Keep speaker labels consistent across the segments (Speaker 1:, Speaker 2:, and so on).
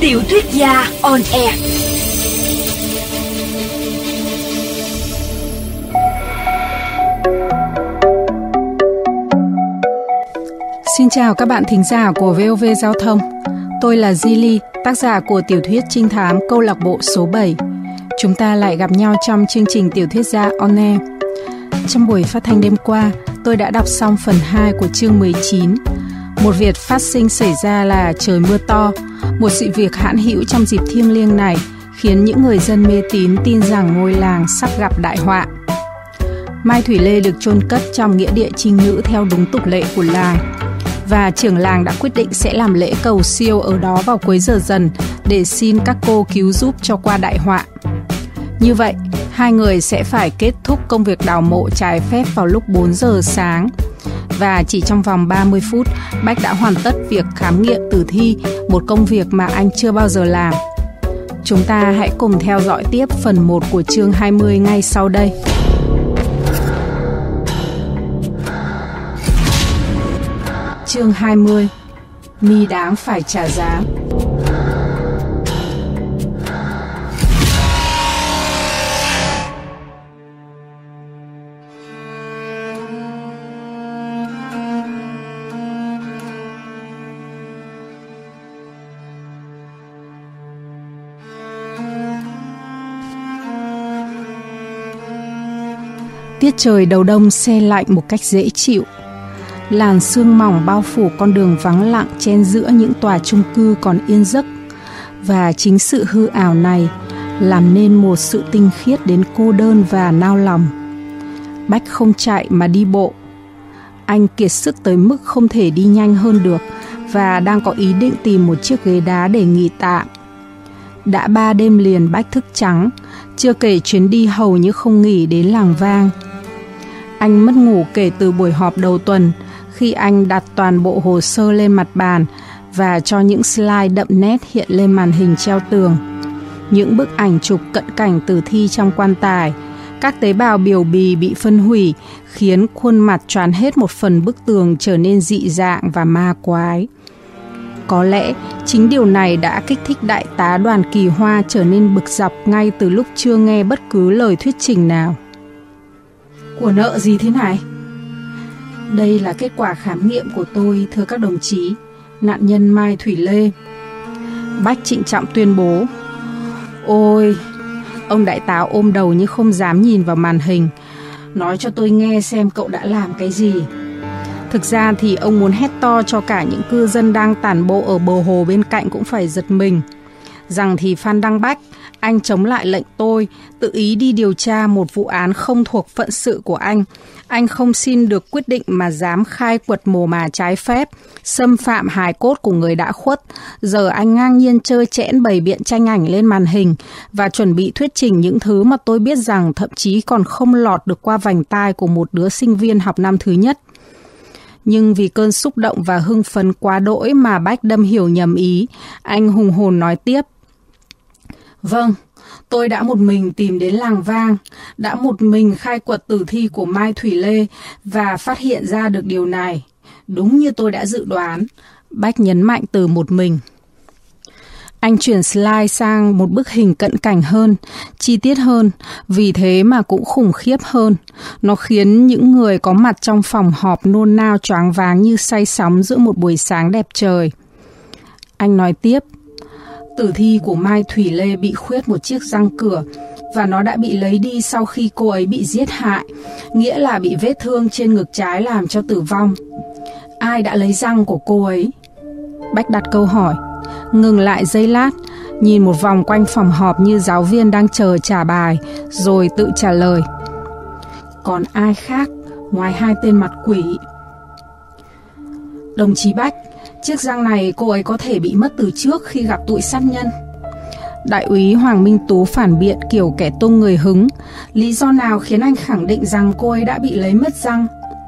Speaker 1: Tiểu thuyết gia on air.
Speaker 2: Xin chào các bạn thính giả của VOV Giao thông. Tôi là Zili, tác giả của tiểu thuyết trinh thám câu lạc bộ số 7. Chúng ta lại gặp nhau trong chương trình Tiểu thuyết gia on air. Trong buổi phát thanh đêm qua, tôi đã đọc xong phần 2 của chương 19. Một việc phát sinh xảy ra là trời mưa to. Một sự việc hãn hữu trong dịp thiêng liêng này khiến những người dân mê tín tin rằng ngôi làng sắp gặp đại họa. Mai Thủy Lê được chôn cất trong nghĩa địa trinh nữ theo đúng tục lệ của làng. Và trưởng làng đã quyết định sẽ làm lễ cầu siêu ở đó vào cuối giờ dần để xin các cô cứu giúp cho qua đại họa. Như vậy, hai người sẽ phải kết thúc công việc đào mộ trái phép vào lúc 4 giờ sáng. Và chỉ trong vòng 30 phút, Bách đã hoàn tất việc khám nghiệm tử thi, một công việc mà anh chưa bao giờ làm. Chúng ta hãy cùng theo dõi tiếp phần 1 của chương 20 ngay sau đây. Chương 20. Mi đáng phải trả giá. Tiết trời đầu đông se lạnh một cách dễ chịu. Làn sương mỏng bao phủ con đường vắng lặng chen giữa những tòa chung cư còn yên giấc. Và chính sự hư ảo này làm nên một sự tinh khiết đến cô đơn và nao lòng. Bách không chạy mà đi bộ. Anh kiệt sức tới mức không thể đi nhanh hơn được và đang có ý định tìm một chiếc ghế đá để nghỉ tạm. Đã 3 đêm liền Bách thức trắng, chưa kể chuyến đi hầu như không nghỉ đến làng Vang. Anh mất ngủ kể từ buổi họp đầu tuần, khi anh đặt toàn bộ hồ sơ lên mặt bàn và cho những slide đậm nét hiện lên màn hình treo tường. Những bức ảnh chụp cận cảnh tử thi trong quan tài, các tế bào biểu bì bị phân hủy khiến khuôn mặt choán hết một phần bức tường trở nên dị dạng và ma quái. Có lẽ chính điều này đã kích thích đại tá Đoàn Kỳ Hoa trở nên bực dọc ngay từ lúc chưa nghe bất cứ lời thuyết trình nào. Của nợ gì thế này? Đây là kết quả khám nghiệm của tôi, thưa các đồng chí. Nạn nhân Mai Thủy Lê. Bách trịnh trọng tuyên bố. Ôi, ông đại tá ôm đầu như không dám nhìn vào màn hình. Nói cho tôi nghe xem cậu đã làm cái gì. Thực ra thì ông muốn hét to cho cả những cư dân đang tản bộ ở bờ hồ bên cạnh cũng phải giật mình. Rằng thì Phan Đăng Bách, anh chống lại lệnh tôi, tự ý đi điều tra một vụ án không thuộc phận sự của anh. Anh không xin được quyết định mà dám khai quật mồ mả trái phép, xâm phạm hài cốt của người đã khuất. Giờ anh ngang nhiên chơi chẽn bày biện tranh ảnh lên màn hình và chuẩn bị thuyết trình những thứ mà tôi biết rằng thậm chí còn không lọt được qua vành tai của một đứa sinh viên học năm thứ nhất. Nhưng vì cơn xúc động và hưng phấn quá đỗi mà Bách đâm hiểu nhầm ý, anh hùng hồn nói tiếp. Vâng, tôi đã một mình tìm đến làng Vang, đã một mình khai quật tử thi của Mai Thủy Lê và phát hiện ra được điều này. Đúng như tôi đã dự đoán, Bách nhấn mạnh từ một mình. Anh chuyển slide sang một bức hình cận cảnh hơn, chi tiết hơn, vì thế mà cũng khủng khiếp hơn. Nó khiến những người có mặt trong phòng họp nôn nao choáng váng như say sóng giữa một buổi sáng đẹp trời. Anh nói tiếp. Tử thi của Mai Thủy Lê bị khuyết một chiếc răng cửa và nó đã bị lấy đi sau khi cô ấy bị giết hại, nghĩa là bị vết thương trên ngực trái làm cho tử vong. Ai đã lấy răng của cô ấy? Bách đặt câu hỏi, ngừng lại giây lát, nhìn một vòng quanh phòng họp như giáo viên đang chờ trả bài, rồi tự trả lời. Còn ai khác ngoài hai tên mặt quỷ? Đồng chí Bách, chiếc răng này cô ấy có thể bị mất từ trước khi gặp tụi sát nhân. Đại úy Hoàng Minh Tú phản biện kiểu kẻ tung người hứng. Lý do nào khiến anh khẳng định rằng cô ấy đã bị lấy mất răng?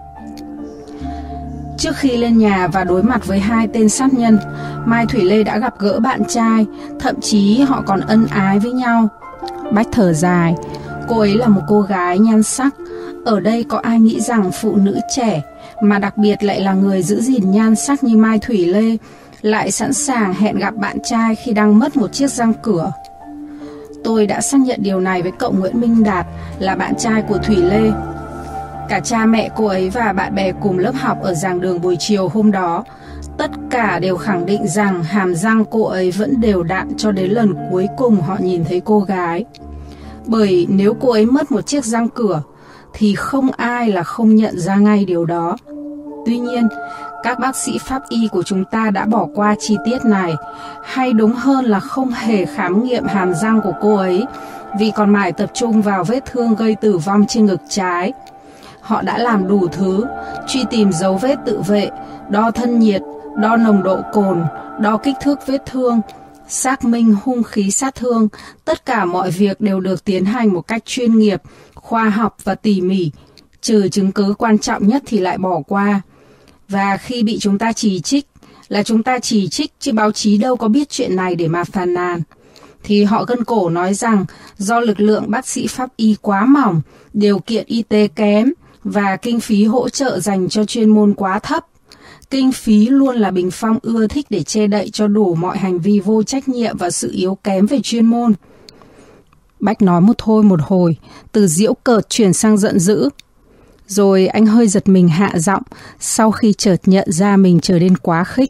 Speaker 2: Trước khi lên nhà và đối mặt với hai tên sát nhân, Mai Thủy Lê đã gặp gỡ bạn trai, thậm chí họ còn ân ái với nhau. Bách thở dài. Cô ấy là một cô gái nhan sắc. Ở đây có ai nghĩ rằng phụ nữ trẻ, mà đặc biệt lại là người giữ gìn nhan sắc như Mai Thủy Lê, lại sẵn sàng hẹn gặp bạn trai khi đang mất một chiếc răng cửa. Tôi đã xác nhận điều này với cậu Nguyễn Minh Đạt, là bạn trai của Thủy Lê. Cả cha mẹ cô ấy và bạn bè cùng lớp học ở giảng đường buổi chiều hôm đó, tất cả đều khẳng định rằng hàm răng cô ấy vẫn đều đặn cho đến lần cuối cùng họ nhìn thấy cô gái. Bởi nếu cô ấy mất một chiếc răng cửa, thì không ai là không nhận ra ngay điều đó. Tuy nhiên, các bác sĩ pháp y của chúng ta đã bỏ qua chi tiết này, hay đúng hơn là không hề khám nghiệm hàm răng của cô ấy, vì còn mãi tập trung vào vết thương gây tử vong trên ngực trái. Họ đã làm đủ thứ, truy tìm dấu vết tự vệ, đo thân nhiệt, đo nồng độ cồn, đo kích thước vết thương, xác minh hung khí sát thương. Tất cả mọi việc đều được tiến hành một cách chuyên nghiệp, khoa học và tỉ mỉ, trừ chứng cứ quan trọng nhất thì lại bỏ qua. Và khi bị chúng ta chỉ trích, là chúng ta chỉ trích chứ báo chí đâu có biết chuyện này để mà phàn nàn, thì họ gân cổ nói rằng do lực lượng bác sĩ pháp y quá mỏng, điều kiện y tế kém và kinh phí hỗ trợ dành cho chuyên môn quá thấp. Kinh phí luôn là bình phong ưa thích để che đậy cho đủ mọi hành vi vô trách nhiệm và sự yếu kém về chuyên môn. Bách nói một thôi một hồi, từ giễu cợt chuyển sang giận dữ. Rồi anh hơi giật mình hạ giọng sau khi chợt nhận ra mình trở nên quá khích.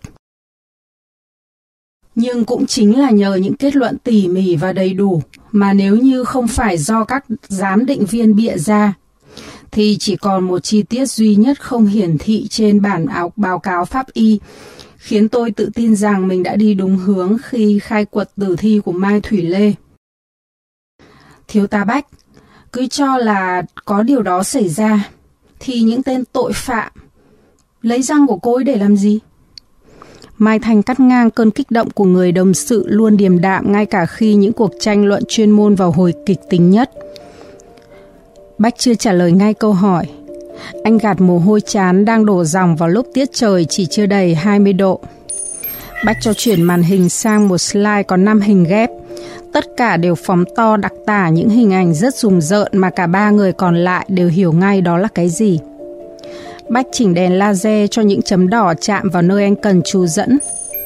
Speaker 2: Nhưng cũng chính là nhờ những kết luận tỉ mỉ và đầy đủ mà nếu như không phải do các giám định viên bịa ra, thì chỉ còn một chi tiết duy nhất không hiển thị trên bản báo cáo pháp y, khiến tôi tự tin rằng mình đã đi đúng hướng khi khai quật tử thi của Mai Thủy Lê. Thiếu tá Bách, cứ cho là có điều đó xảy ra, thì những tên tội phạm lấy răng của cô ấy để làm gì? Mai Thành cắt ngang cơn kích động của người đồng sự luôn điềm đạm ngay cả khi những cuộc tranh luận chuyên môn vào hồi kịch tính nhất. Bách chưa trả lời ngay câu hỏi. Anh gạt mồ hôi trán đang đổ dòng vào lúc tiết trời chỉ chưa đầy 20 độ. Bách cho chuyển màn hình sang một slide có 5 hình ghép. Tất cả đều phóng to đặc tả những hình ảnh rất rùng rợn mà cả ba người còn lại đều hiểu ngay đó là cái gì. Bách chỉnh đèn laser cho những chấm đỏ chạm vào nơi anh cần chú dẫn.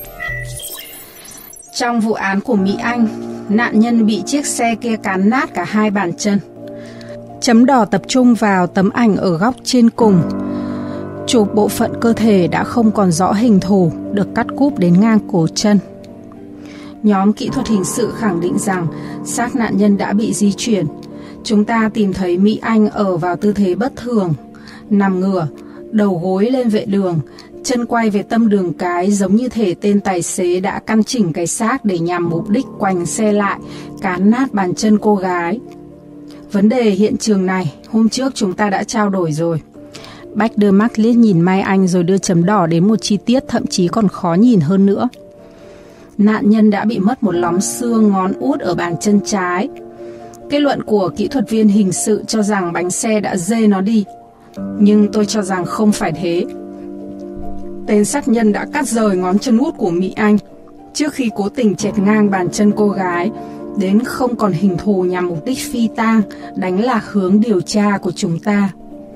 Speaker 2: Trong vụ án của Mỹ Anh, nạn nhân bị chiếc xe kia cán nát cả hai bàn chân. Chấm đỏ tập trung vào tấm ảnh ở góc trên cùng. Chụp bộ phận cơ thể đã không còn rõ hình thù, được cắt cúp đến ngang cổ chân. Nhóm kỹ thuật hình sự khẳng định rằng xác nạn nhân đã bị di chuyển. Chúng ta tìm thấy Mỹ Anh ở vào tư thế bất thường, nằm ngửa, đầu gối lên vệ đường, chân quay về tâm đường cái, giống như thể tên tài xế đã căn chỉnh cái xác để nhằm mục đích quành xe lại, cán nát bàn chân cô gái. Vấn đề hiện trường này, hôm trước chúng ta đã trao đổi rồi. Bách đưa mắt liếc nhìn Mai Anh rồi đưa chấm đỏ đến một chi tiết thậm chí còn khó nhìn hơn nữa. Nạn nhân đã bị mất một lóng xương ngón út ở bàn chân trái. Kết luận của kỹ thuật viên hình sự cho rằng bánh xe đã dê nó đi. Nhưng tôi cho rằng không phải thế. Tên sát nhân đã cắt rời ngón chân út của Mỹ Anh trước khi cố tình chẹt ngang bàn chân cô gái, đến không còn hình thù nhằm mục đích phi tang, đánh lạc hướng điều tra của chúng ta.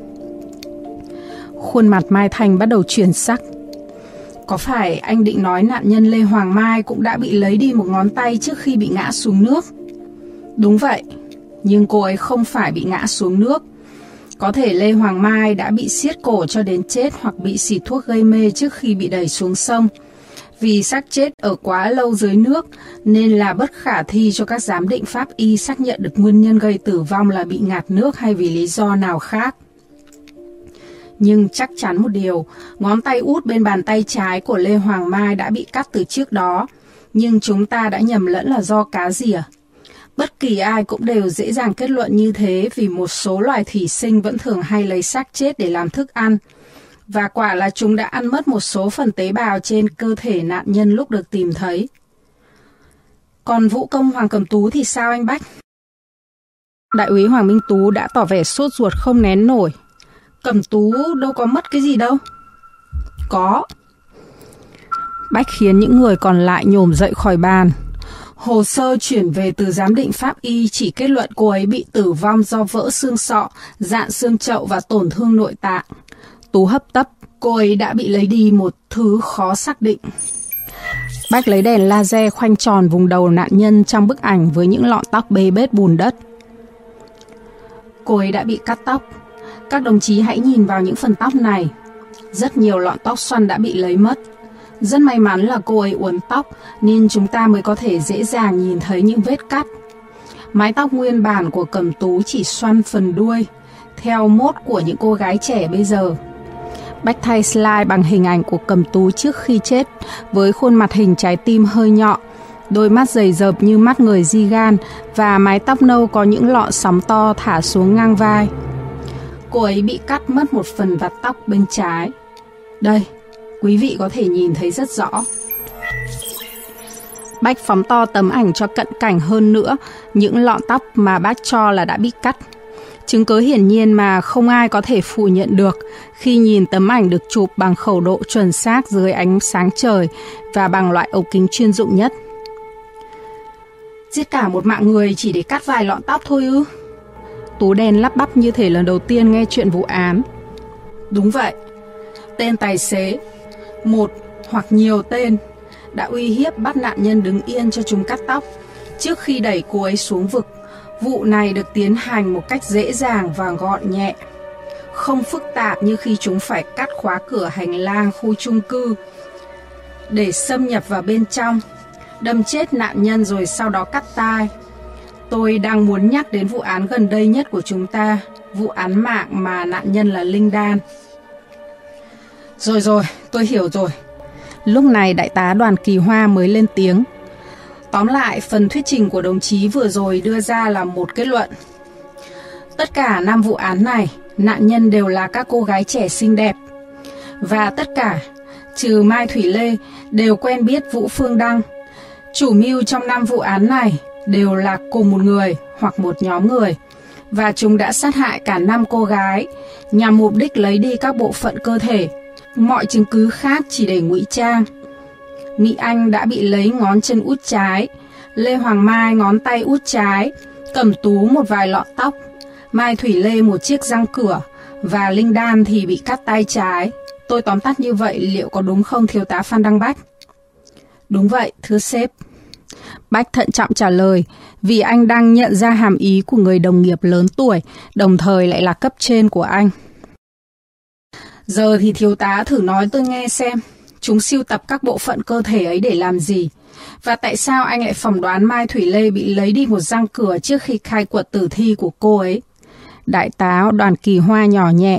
Speaker 2: Khuôn mặt Mai Thành bắt đầu chuyển sắc. Có phải anh định nói nạn nhân Lê Hoàng Mai cũng đã bị lấy đi một ngón tay trước khi bị ngã xuống nước? Đúng vậy, nhưng cô ấy không phải bị ngã xuống nước. Có thể Lê Hoàng Mai đã bị siết cổ cho đến chết hoặc bị xịt thuốc gây mê trước khi bị đẩy xuống sông. Vì xác chết ở quá lâu dưới nước nên là bất khả thi cho các giám định pháp y xác nhận được nguyên nhân gây tử vong là bị ngạt nước hay vì lý do nào khác. Nhưng chắc chắn một điều, ngón tay út bên bàn tay trái của Lê Hoàng Mai đã bị cắt từ trước đó, nhưng chúng ta đã nhầm lẫn là do cá rỉa. Bất kỳ ai cũng đều dễ dàng kết luận như thế vì một số loài thủy sinh vẫn thường hay lấy xác chết để làm thức ăn. Và quả là chúng đã ăn mất một số phần tế bào trên cơ thể nạn nhân lúc được tìm thấy. Còn vũ công Hoàng Cẩm Tú thì sao anh Bách? Đại úy Hoàng Minh Tú đã tỏ vẻ sốt ruột không nén nổi. Cẩm Tú đâu có mất cái gì đâu. Có. Bách khiến những người còn lại nhổm dậy khỏi bàn. Hồ sơ chuyển về từ giám định pháp y chỉ kết luận cô ấy bị tử vong do vỡ xương sọ, dạn xương chậu và tổn thương nội tạng. Tú hấp tấp, cô ấy đã bị lấy đi một thứ khó xác định. Bách lấy đèn laser khoanh tròn vùng đầu nạn nhân trong bức ảnh với những lọn tóc bê bết bùn đất. Cô ấy đã bị cắt tóc. Các đồng chí hãy nhìn vào những phần tóc này. Rất nhiều lọn tóc xoăn đã bị lấy mất. Rất may mắn là cô ấy uốn tóc nên chúng ta mới có thể dễ dàng nhìn thấy những vết cắt. Mái tóc nguyên bản của Cẩm Tú chỉ xoăn phần đuôi, theo mốt của những cô gái trẻ bây giờ. Bách thay slide bằng hình ảnh của Cẩm Tú trước khi chết, với khuôn mặt hình trái tim hơi nhọn, đôi mắt dày dợp như mắt người di gan và mái tóc nâu có những lọn sóng to thả xuống ngang vai. Cô ấy bị cắt mất một phần vạt tóc bên trái. Đây, quý vị có thể nhìn thấy rất rõ. Bách phóng to tấm ảnh cho cận cảnh hơn nữa những lọn tóc mà bác cho là đã bị cắt. Chứng cứ hiển nhiên mà không ai có thể phủ nhận được khi nhìn tấm ảnh được chụp bằng khẩu độ chuẩn xác dưới ánh sáng trời và bằng loại ống kính chuyên dụng nhất. Giết cả một mạng người chỉ để cắt vài lọn tóc thôi ư? Tú đen lắp bắp như thể lần đầu tiên nghe chuyện vụ án. Đúng vậy. Tên tài xế, một hoặc nhiều tên, đã uy hiếp bắt nạn nhân đứng yên cho chúng cắt tóc trước khi đẩy cô ấy xuống vực. Vụ này được tiến hành một cách dễ dàng và gọn nhẹ, không phức tạp như khi chúng phải cắt khóa cửa hành lang khu chung cư để xâm nhập vào bên trong, đâm chết nạn nhân rồi sau đó cắt tai. Tôi đang muốn nhắc đến vụ án gần đây nhất của chúng ta, vụ án mạng mà nạn nhân là Linh Đan. Rồi, tôi hiểu rồi. Lúc này đại tá Đoàn Kỳ Hoa mới lên tiếng. Tóm lại, phần thuyết trình của đồng chí vừa rồi đưa ra là một kết luận. Tất cả 5 vụ án này, nạn nhân đều là các cô gái trẻ xinh đẹp. Và tất cả, trừ Mai Thủy Lê, đều quen biết Vũ Phương Đăng. Chủ mưu trong 5 vụ án này đều là cùng một người hoặc một nhóm người. Và chúng đã sát hại cả 5 cô gái nhằm mục đích lấy đi các bộ phận cơ thể. Mọi chứng cứ khác chỉ để ngụy trang. Mỹ Anh đã bị lấy ngón chân út trái, Lê Hoàng Mai ngón tay út trái, Cẩm Tú một vài lọn tóc, Mai Thủy Lê một chiếc răng cửa và Linh Đan thì bị cắt tay trái. Tôi tóm tắt như vậy liệu có đúng không thiếu tá Phan Đăng Bách? Đúng vậy, thưa sếp. Bách thận trọng trả lời vì anh đang nhận ra hàm ý của người đồng nghiệp lớn tuổi, đồng thời lại là cấp trên của anh. Giờ thì thiếu tá thử nói tôi nghe xem, chúng sưu tập các bộ phận cơ thể ấy để làm gì? Và tại sao anh lại phỏng đoán Mai Thủy Lê bị lấy đi một răng cửa trước khi khai quật tử thi của cô ấy? Đại tá Đoàn Kỳ Hoa nhỏ nhẹ.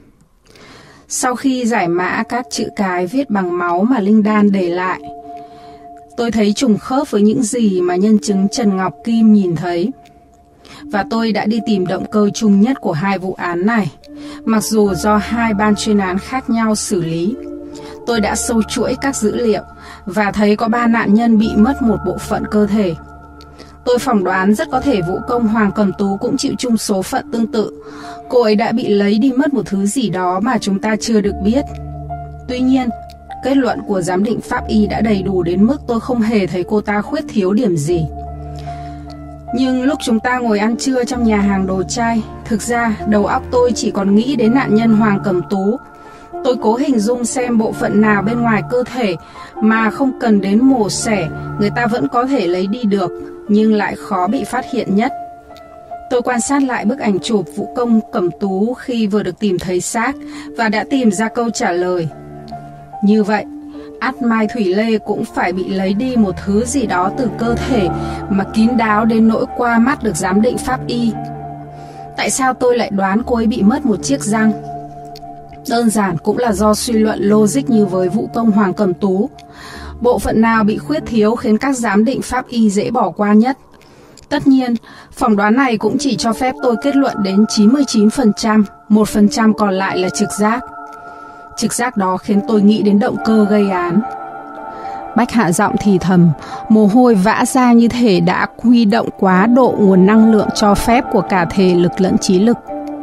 Speaker 2: Sau khi giải mã các chữ cái viết bằng máu mà Linh Đan để lại, tôi thấy trùng khớp với những gì mà nhân chứng Trần Ngọc Kim nhìn thấy. Và tôi đã đi tìm động cơ chung nhất của 2 vụ án này, mặc dù do 2 ban chuyên án khác nhau xử lý. Tôi đã sâu chuỗi các dữ liệu và thấy có 3 nạn nhân bị mất một bộ phận cơ thể. Tôi phỏng đoán rất có thể vũ công Hoàng Cẩm Tú cũng chịu chung số phận tương tự. Cô ấy đã bị lấy đi mất một thứ gì đó mà chúng ta chưa được biết. Tuy nhiên, kết luận của giám định pháp y đã đầy đủ đến mức tôi không hề thấy cô ta khuyết thiếu điểm gì. Nhưng lúc chúng ta ngồi ăn trưa trong nhà hàng đồ chay, thực ra đầu óc tôi chỉ còn nghĩ đến nạn nhân Hoàng Cẩm Tú. Tôi cố hình dung xem bộ phận nào bên ngoài cơ thể mà không cần đến mổ xẻ, người ta vẫn có thể lấy đi được, nhưng lại khó bị phát hiện nhất. Tôi quan sát lại bức ảnh chụp vũ công Cẩm Tú khi vừa được tìm thấy xác và đã tìm ra câu trả lời. Như vậy, ắt Mai Thủy Lê cũng phải bị lấy đi một thứ gì đó từ cơ thể mà kín đáo đến nỗi qua mắt được giám định pháp y. Tại sao tôi lại đoán cô ấy bị mất một chiếc răng? Đơn giản cũng là do suy luận logic như với vũ công Hoàng Cẩm Tú. Bộ phận nào bị khuyết thiếu khiến các giám định pháp y dễ bỏ qua nhất? Tất nhiên, phỏng đoán này cũng chỉ cho phép tôi kết luận đến 99%, 1% còn lại là trực giác. Trực giác đó khiến tôi nghĩ đến động cơ gây án. Bách hạ giọng thì thầm, mồ hôi vã ra như thể đã huy động quá độ nguồn năng lượng cho phép của cả thể lực lẫn trí lực.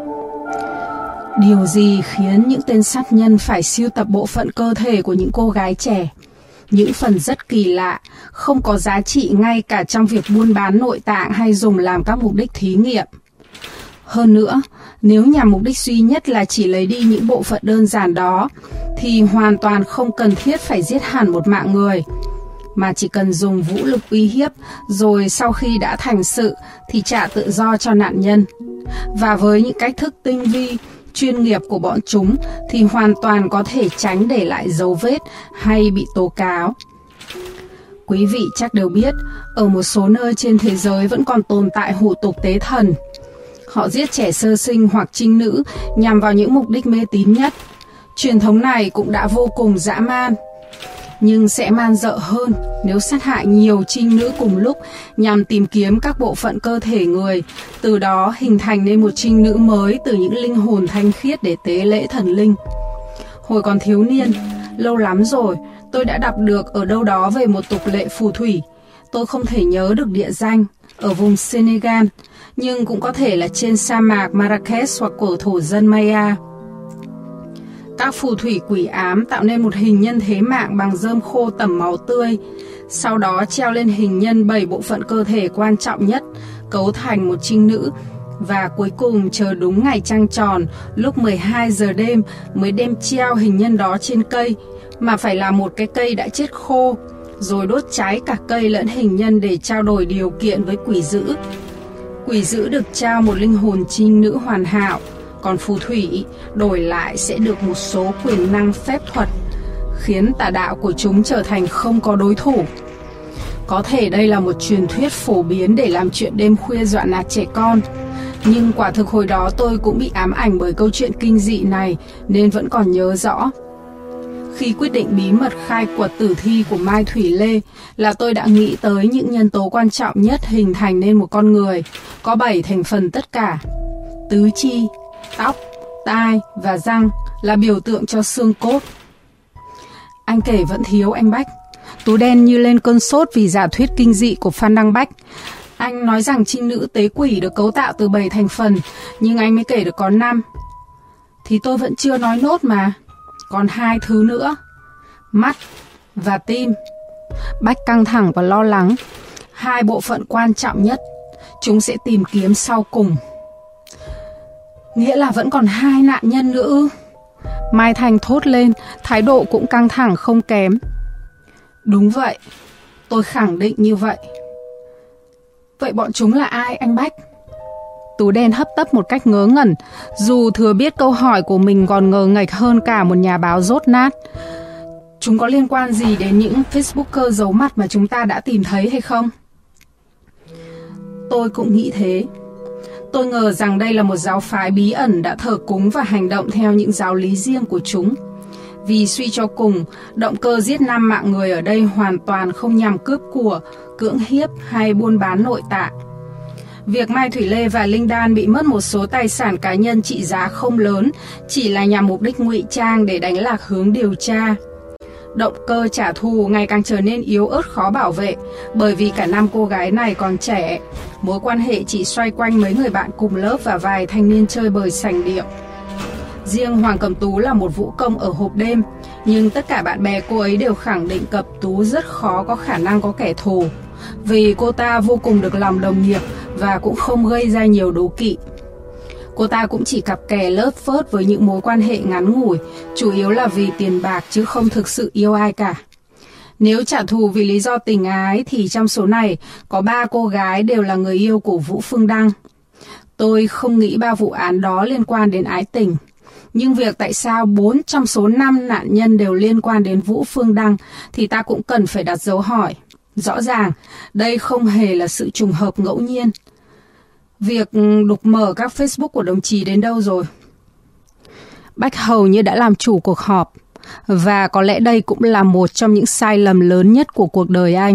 Speaker 2: Điều gì khiến những tên sát nhân phải sưu tập bộ phận cơ thể của những cô gái trẻ? Những phần rất kỳ lạ, không có giá trị ngay cả trong việc buôn bán nội tạng hay dùng làm các mục đích thí nghiệm. Hơn nữa, nếu nhằm mục đích duy nhất là chỉ lấy đi những bộ phận đơn giản đó, thì hoàn toàn không cần thiết phải giết hẳn một mạng người. mà chỉ cần dùng vũ lực uy hiếp, rồi sau khi đã thành sự thì trả tự do cho nạn nhân. Và với những cách thức tinh vi, chuyên nghiệp của bọn chúng thì hoàn toàn có thể tránh để lại dấu vết hay bị tố cáo. Quý vị chắc đều biết, ở một số nơi trên thế giới vẫn còn tồn tại hủ tục tế thần. Họ giết trẻ sơ sinh hoặc trinh nữ nhằm vào những mục đích mê tín nhất. Truyền thống này cũng đã vô cùng dã man, nhưng sẽ man dợ hơn nếu sát hại nhiều trinh nữ cùng lúc nhằm tìm kiếm các bộ phận cơ thể người, từ đó hình thành nên một trinh nữ mới từ những linh hồn thanh khiết để tế lễ thần linh. Hồi còn thiếu niên, lâu lắm rồi, tôi đã đọc được ở đâu đó về một tục lệ phù thủy. Tôi không thể nhớ được địa danh, ở vùng Senegal, nhưng cũng có thể là trên sa mạc Marrakech hoặc của thổ dân Maya. Các phù thủy quỷ ám tạo nên một hình nhân thế mạng bằng rơm khô tẩm máu tươi, sau đó treo lên hình nhân 7 bộ phận cơ thể quan trọng nhất, cấu thành một trinh nữ, và cuối cùng chờ đúng ngày trăng tròn, lúc 12 giờ đêm mới đem treo hình nhân đó trên cây, mà phải là một cái cây đã chết khô, rồi đốt cháy cả cây lẫn hình nhân để trao đổi điều kiện với quỷ dữ. Quỷ dữ được trao một linh hồn trinh nữ hoàn hảo, còn phù thủy đổi lại sẽ được một số quyền năng phép thuật, khiến tà đạo của chúng trở thành không có đối thủ. Có thể đây là một truyền thuyết phổ biến để làm chuyện đêm khuya dọa nạt trẻ con, nhưng quả thực hồi đó tôi cũng bị ám ảnh bởi câu chuyện kinh dị này nên vẫn còn nhớ rõ. Khi quyết định bí mật khai quật tử thi của Mai Thủy Lê là tôi đã nghĩ tới những nhân tố quan trọng nhất hình thành nên một con người, có 7 thành phần tất cả. Tứ chi, tóc, tai và răng là biểu tượng cho xương cốt. Anh kể vẫn thiếu anh Bách. Tú đen như lên cơn sốt vì giả thuyết kinh dị của Phan Đăng Bách. Anh nói rằng trinh nữ tế quỷ được cấu tạo từ 7 thành phần, nhưng anh mới kể được có 5. Thì tôi vẫn chưa nói nốt mà. Còn 2 thứ nữa, mắt và tim. Bách căng thẳng và lo lắng. 2 bộ phận quan trọng nhất, chúng sẽ tìm kiếm sau cùng. Nghĩa là vẫn còn 2 nạn nhân nữa ư? Mai Thành thốt lên, thái độ cũng căng thẳng không kém. Đúng vậy, tôi khẳng định như vậy. Vậy bọn chúng là ai anh Bách? Tú đen hấp tấp một cách ngớ ngẩn, dù thừa biết câu hỏi của mình còn ngờ nghệch hơn cả một nhà báo dốt nát. Chúng có liên quan gì đến những Facebooker giấu mặt mà chúng ta đã tìm thấy hay không? Tôi cũng nghĩ thế. Tôi ngờ rằng đây là một giáo phái bí ẩn đã thờ cúng và hành động theo những giáo lý riêng của chúng. Vì suy cho cùng, động cơ giết 5 mạng người ở đây hoàn toàn không nhằm cướp của, cưỡng hiếp hay buôn bán nội tạng. Việc Mai Thủy Lê và Linh Đan bị mất một số tài sản cá nhân trị giá không lớn chỉ là nhằm mục đích ngụy trang để đánh lạc hướng điều tra. Động cơ trả thù ngày càng trở nên yếu ớt khó bảo vệ, bởi vì cả 5 cô gái này còn trẻ. Mối quan hệ chỉ xoay quanh mấy người bạn cùng lớp và vài thanh niên chơi bời sành điệu. Riêng Hoàng Cẩm Tú là một vũ công ở hộp đêm, nhưng tất cả bạn bè cô ấy đều khẳng định Cẩm Tú rất khó có khả năng có kẻ thù, vì cô ta vô cùng được lòng đồng nghiệp và cũng không gây ra nhiều đố kỵ. Cô ta cũng chỉ cặp kè lớt phớt với những mối quan hệ ngắn ngủi, chủ yếu là vì tiền bạc chứ không thực sự yêu ai cả. Nếu trả thù vì lý do tình ái thì trong số này có 3 cô gái đều là người yêu của Vũ Phương Đăng. Tôi không nghĩ 3 vụ án đó liên quan đến ái tình. Nhưng việc tại sao 4 trong số 5 nạn nhân đều liên quan đến Vũ Phương Đăng thì ta cũng cần phải đặt dấu hỏi. Rõ ràng, đây không hề là sự trùng hợp ngẫu nhiên. Việc đục mở các Facebook của đồng chí đến đâu rồi? Bách hầu như đã làm chủ cuộc họp, và có lẽ đây cũng là một trong những sai lầm lớn nhất của cuộc đời anh.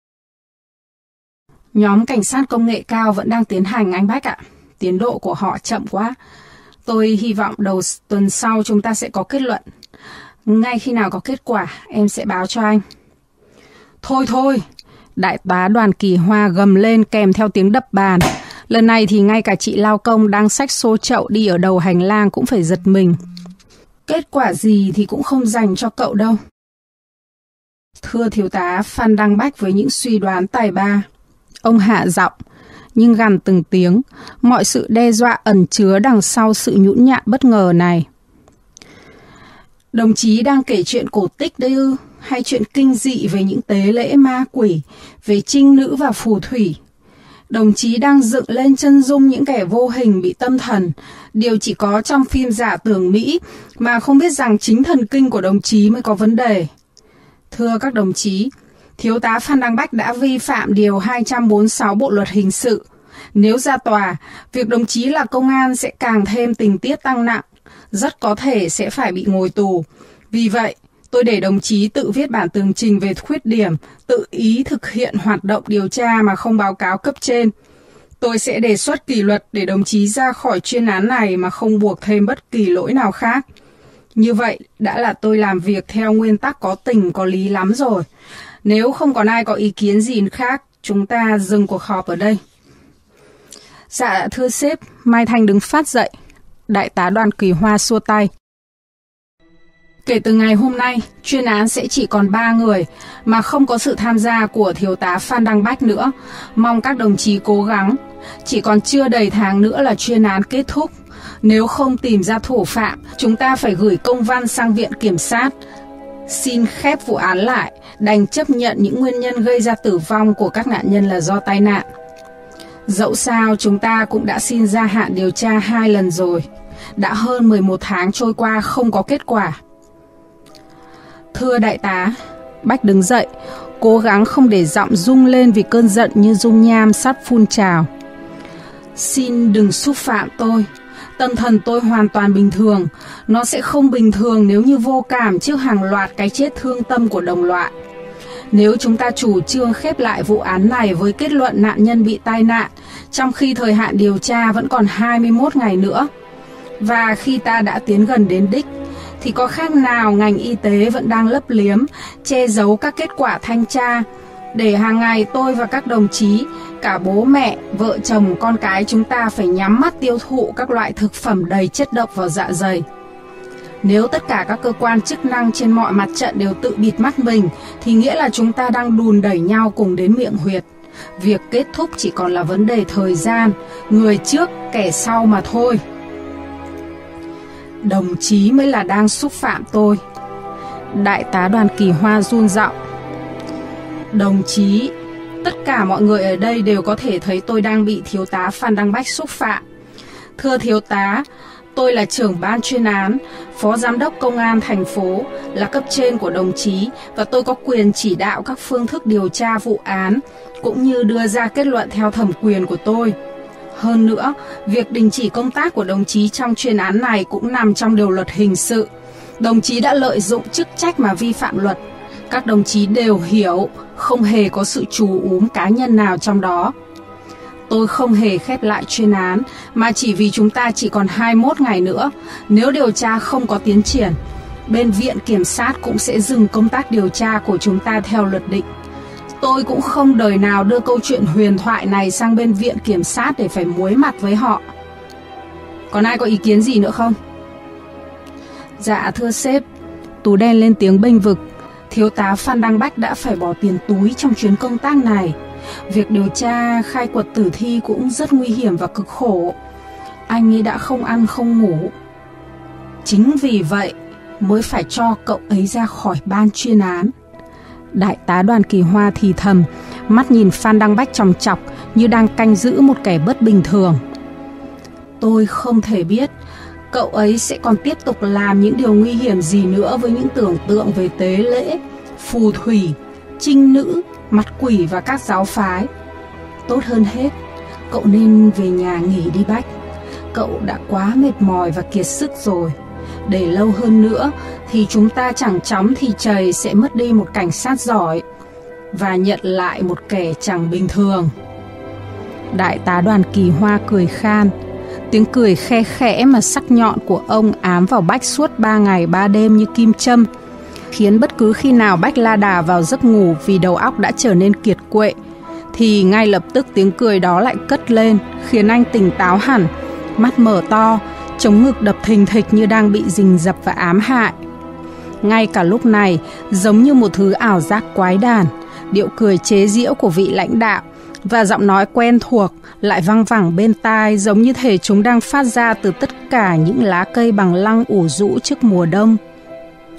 Speaker 2: Nhóm cảnh sát công nghệ cao vẫn đang tiến hành anh Bách ạ. Tiến độ của họ chậm quá. Tôi hy vọng đầu tuần sau chúng ta sẽ có kết luận. Ngay khi nào có kết quả, em sẽ báo cho anh. Thôi, đại tá Đoàn Kỳ Hoa gầm lên kèm theo tiếng đập bàn. Lần này thì ngay cả chị lao công đang xách xô chậu đi ở đầu hành lang cũng phải giật mình. Kết quả gì thì cũng không dành cho cậu đâu. Thưa thiếu tá Phan Đăng Bách với những suy đoán tài ba. Ông hạ giọng, nhưng gằn từng tiếng, mọi sự đe dọa ẩn chứa đằng sau sự nhũn nhạn bất ngờ này. Đồng chí đang kể chuyện cổ tích đấy ư? hay chuyện kinh dị về những tế lễ ma quỷ, về trinh nữ và phù thủy. Đồng chí đang dựng lên chân dung những kẻ vô hình bị tâm thần, điều chỉ có trong phim giả tưởng Mỹ mà không biết rằng chính thần kinh của đồng chí mới có vấn đề. Thưa các đồng chí, Thiếu tá Phan Đăng Bách đã vi phạm điều 246 Bộ luật hình sự. Nếu ra tòa, việc đồng chí là công an sẽ càng thêm tình tiết tăng nặng, rất có thể sẽ phải bị ngồi tù. Vì vậy, tôi để đồng chí tự viết bản tường trình về khuyết điểm, tự ý thực hiện hoạt động điều tra mà không báo cáo cấp trên. Tôi sẽ đề xuất kỷ luật để đồng chí ra khỏi chuyên án này mà không buộc thêm bất kỳ lỗi nào khác. Như vậy đã là tôi làm việc theo nguyên tắc có tình có lý lắm rồi. Nếu không còn ai có ý kiến gì khác, chúng ta dừng cuộc họp ở đây. Dạ thưa sếp, Mai Thanh đứng phát dậy. Đại tá Đoàn Kỳ Hoa xua tay. Kể từ ngày hôm nay, chuyên án sẽ chỉ còn 3 người mà không có sự tham gia của Thiếu tá Phan Đăng Bách nữa. Mong các đồng chí cố gắng. Chỉ còn chưa đầy tháng nữa là chuyên án kết thúc. Nếu không tìm ra thủ phạm, chúng ta phải gửi công văn sang Viện Kiểm sát. Xin khép vụ án lại, đành chấp nhận những nguyên nhân gây ra tử vong của các nạn nhân là do tai nạn. Dẫu sao chúng ta cũng đã xin gia hạn điều tra 2 lần rồi. Đã hơn 11 tháng trôi qua không có kết quả. Thưa đại tá, Bách đứng dậy, cố gắng không để giọng rung lên vì cơn giận như dung nham sắp phun trào. Xin đừng xúc phạm tôi. Tâm thần tôi hoàn toàn bình thường. Nó sẽ không bình thường nếu như vô cảm trước hàng loạt cái chết thương tâm của đồng loại. Nếu chúng ta chủ trương khép lại vụ án này với kết luận nạn nhân bị tai nạn, trong khi thời hạn điều tra vẫn còn 21 ngày nữa, và khi ta đã tiến gần đến đích, thì có khác nào ngành y tế vẫn đang lấp liếm, che giấu các kết quả thanh tra, để hàng ngày tôi và các đồng chí, cả bố mẹ, vợ chồng, con cái chúng ta phải nhắm mắt tiêu thụ các loại thực phẩm đầy chất độc vào dạ dày. Nếu tất cả các cơ quan chức năng trên mọi mặt trận đều tự bịt mắt mình, thì nghĩa là chúng ta đang đùn đẩy nhau cùng đến miệng huyệt. Việc kết thúc chỉ còn là vấn đề thời gian, người trước kẻ sau mà thôi. Đồng chí mới là đang xúc phạm tôi. Đại tá Đoàn Kỳ Hoa run giọng. Đồng chí, tất cả mọi người ở đây đều có thể thấy tôi đang bị Thiếu tá Phan Đăng Bách xúc phạm. Thưa Thiếu tá, tôi là trưởng ban chuyên án, phó giám đốc công an thành phố, là cấp trên của đồng chí, và tôi có quyền chỉ đạo các phương thức điều tra vụ án, cũng như đưa ra kết luận theo thẩm quyền của tôi. Hơn nữa, việc đình chỉ công tác của đồng chí trong chuyên án này cũng nằm trong điều luật hình sự. Đồng chí đã lợi dụng chức trách mà vi phạm luật. Các đồng chí đều hiểu, không hề có sự chú úm cá nhân nào trong đó. Tôi không hề khép lại chuyên án, mà chỉ vì chúng ta chỉ còn 21 ngày nữa. Nếu điều tra không có tiến triển, bên Viện Kiểm sát cũng sẽ dừng công tác điều tra của chúng ta theo luật định. Tôi cũng không đời nào đưa câu chuyện huyền thoại này sang bên Viện Kiểm sát để phải muối mặt với họ. Còn ai có ý kiến gì nữa không? Dạ thưa sếp, Tú Đen lên tiếng bênh vực. Thiếu tá Phan Đăng Bách đã phải bỏ tiền túi trong chuyến công tác này. Việc điều tra khai quật tử thi cũng rất nguy hiểm và cực khổ. Anh ấy đã không ăn không ngủ. Chính vì vậy mới phải cho cậu ấy ra khỏi ban chuyên án. Đại tá Đoàn Kỳ Hoa thì thầm, mắt nhìn Phan Đăng Bách chòng chọc như đang canh giữ một kẻ bất bình thường. Tôi không thể biết cậu ấy sẽ còn tiếp tục làm những điều nguy hiểm gì nữa với những tưởng tượng về tế lễ, phù thủy, trinh nữ, mặt quỷ và các giáo phái. Tốt hơn hết, cậu nên về nhà nghỉ đi Bách. Cậu đã quá mệt mỏi và kiệt sức rồi. Để lâu hơn nữa thì chúng ta chẳng chóng thì chày sẽ mất đi một cảnh sát giỏi và nhận lại một kẻ chẳng bình thường. Đại tá Đoàn Kỳ Hoa cười khan. Tiếng cười khe khẽ mà sắc nhọn của ông ám vào Bách suốt 3 ngày 3 đêm như kim châm, khiến bất cứ khi nào Bách la đà vào giấc ngủ vì đầu óc đã trở nên kiệt quệ, thì ngay lập tức tiếng cười đó lại cất lên, khiến anh tỉnh táo hẳn, mắt mở to, chống ngực đập thình thịch như đang bị rình rập và ám hại. Ngay cả lúc này, giống như một thứ ảo giác quái đản, điệu cười chế giễu của vị lãnh đạo và giọng nói quen thuộc lại văng vẳng bên tai, giống như thể chúng đang phát ra từ tất cả những lá cây bằng lăng ủ rũ trước mùa đông.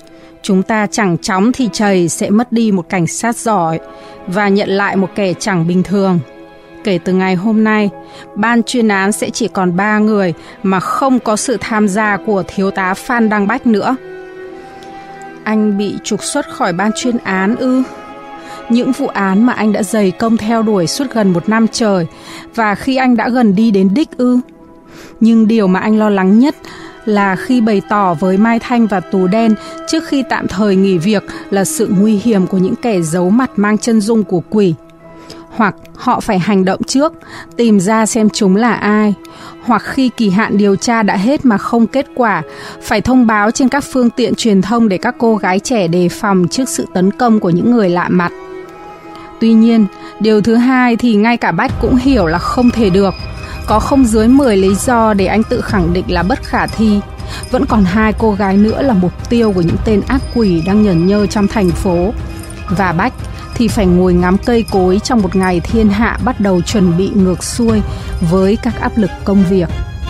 Speaker 2: chúng ta chẳng chóng thì chày sẽ mất đi một cảnh sát giỏi và nhận lại một kẻ chẳng bình thường. Kể từ ngày hôm nay, ban chuyên án sẽ chỉ còn 3 người mà không có sự tham gia của thiếu tá Phan Đăng Bách nữa. Anh bị trục xuất khỏi ban chuyên án ư? Những vụ án mà anh đã dày công theo đuổi suốt gần 1 năm trời, và khi anh đã gần đi đến đích ư? Nhưng điều mà anh lo lắng nhất là khi bày tỏ với Mai Thanh và Tú Đen trước khi tạm thời nghỉ việc là sự nguy hiểm của những kẻ giấu mặt mang chân dung của quỷ. Hoặc họ phải hành động trước, tìm ra xem chúng là ai. Hoặc khi kỳ hạn điều tra đã hết mà không kết quả, phải thông báo trên các phương tiện truyền thông để các cô gái trẻ đề phòng trước sự tấn công của những người lạ mặt. Tuy nhiên, điều thứ hai thì ngay cả Bách cũng hiểu là không thể được. Có không dưới 10 lý do để anh tự khẳng định là bất khả thi. Vẫn còn 2 cô gái nữa là mục tiêu của những tên ác quỷ đang nhởn nhơ trong thành phố. Và Bách thì phải ngồi ngắm cây cối trong một ngày thiên hạ bắt đầu chuẩn bị ngược xuôi với các áp lực công việc.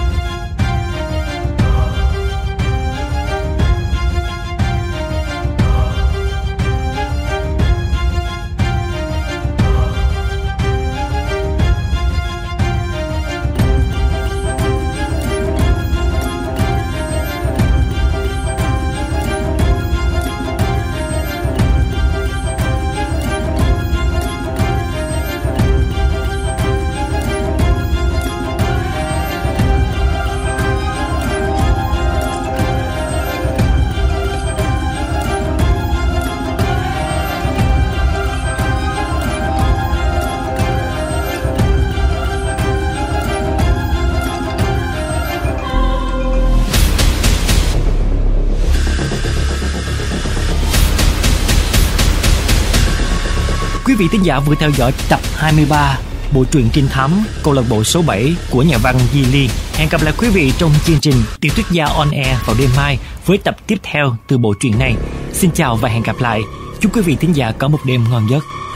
Speaker 3: Quý vị thính giả vừa theo dõi tập 23 bộ truyện trinh thám câu lạc bộ số 7 của nhà văn Di Liên. Hẹn gặp lại quý vị trong chương trình Tiểu Thuyết Gia On Air vào đêm mai với tập tiếp theo từ bộ truyện này. Xin chào và hẹn gặp lại. Chúc quý vị thính giả có một đêm ngon giấc.